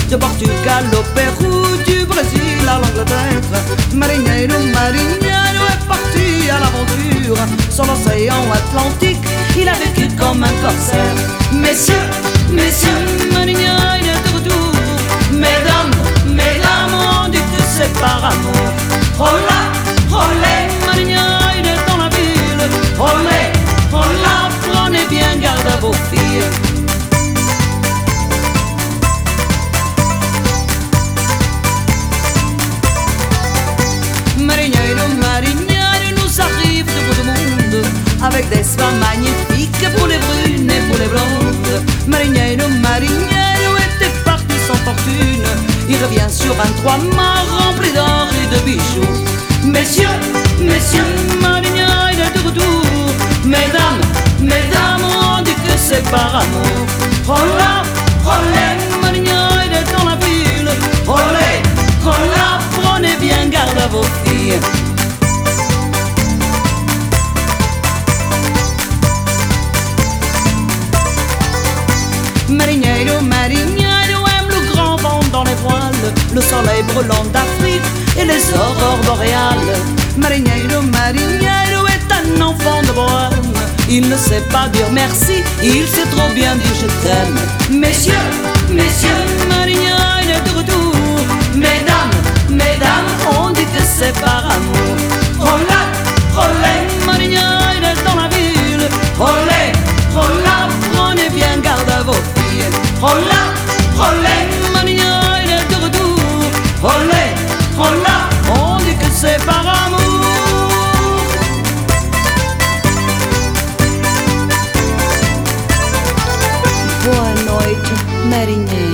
de Portugal au Pérou, du Brésil à l'Angleterre. Marinheiro, marinheiro est parti à l'aventure. Sur l'océan Atlantique, il a vécu comme un corsaire. Messieurs, messieurs, marinheiro est de retour. Mesdames, mesdames, on dit que c'est par amour. Hola, olé, marinheiro est dans la ville. Olé, hola, prenez bien garde à vos filles. Marinheiro, marinheiro, nous arrive de bout du monde, avec des soins magnifiques pour les brunes et pour les blondes. Marinheiro, marinheiro était parti sans fortune. Il revient sur un trois-mâts rempli d'or et de bijoux. Messieurs, messieurs, marinheiro est de retour. Mesdames, mesdames, on dit que c'est par amour. Hola, olé, marinheiro est dans la ville. Olé, hola, prenez bien garde à vos filles. Marinheiro, marinheiro aime le grand vent dans les voiles, le soleil brûlant d'Afrique et les aurores boréales. Marinheiro, marinheiro est un enfant de bohème. Il ne sait pas dire merci, il sait trop bien dire je t'aime. Messieurs, messieurs, marinheiro est de retour. Mesdames, mesdames, on dit que c'est par amour. Hola, olé, marinheiro est dans la ville. Olé, hola, prenez bien garde à vos filles. Hola, olé, marinheiro est de retour. Olé, hola, on dit que c'est par amour. Boa noite, marinheiro.